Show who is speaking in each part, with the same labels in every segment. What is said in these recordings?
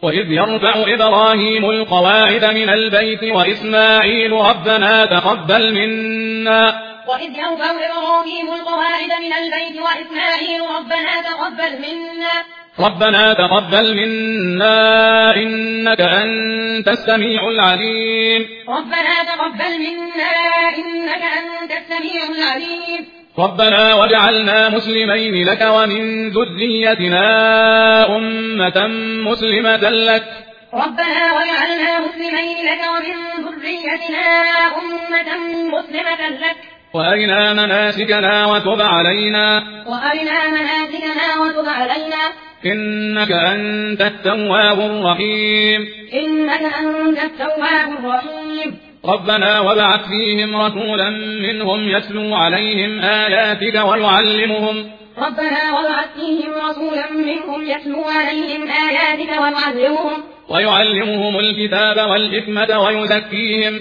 Speaker 1: وإذ يرفع إبراهيم القواعد من البيت وإسماعيل ربنا تقبل منا
Speaker 2: وإذ يرفع إبراهيم القواعد من البيت وإسماعيل ربنا تقبل منا إنك أنت السميع العليم ربنا واجعلنا مسلمين لك ومن ذريتنا أمة مسلمة لك وأرنا مناسكنا وتب علينا إنك أنت التواب الرحيم ربنا وابعث فيهم رسولا منهم يتلو عليهم آياتك ويعلمهم الكتاب والحكمة ويزكيهم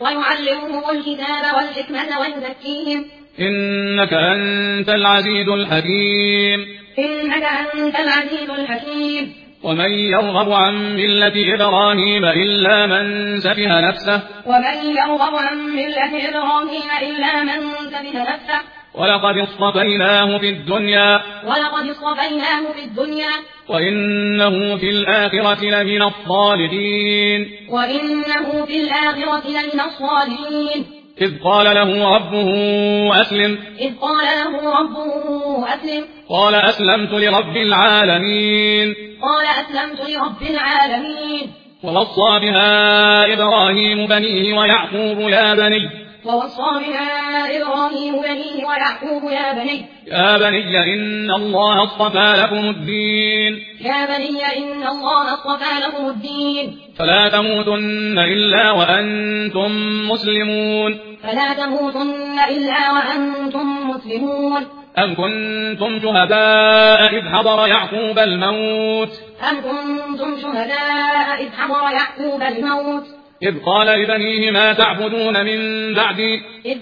Speaker 2: إنك أنت العزيز الحكيم ومن يرغب عن ملة إبراهيم إلا من سفه نفسه ولقد اصطفيناه في الدنيا وإنه في الآخرة لمن الصالحين إذ قال له ربه أسلم قال أسلمت لرب العالمين ووصى بها إبراهيم بنيه ويعقوب يا بني إن الله اصطفى لكم الدين فلا تموتن إلا وأنتم مسلمون أم كنتم شهداء إذ حضر يعقوب الموت إذ قال لبنيه ما تعبدون من بعدي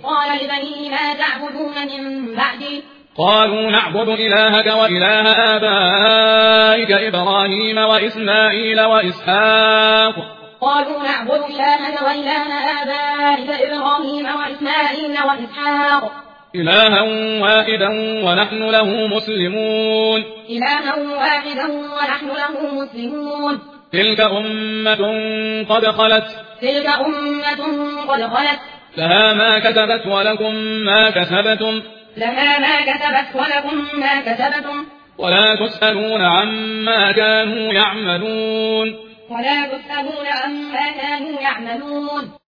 Speaker 2: قالوا نعبد إلهك وإله آبائك إبراهيم وإسماعيل وإسحاق إلها واحدا ونحن له مسلمون تلك أمة قد خلت لها ما كسبت ولكم ما كسبتم ولا تسألون عما كانوا يعملون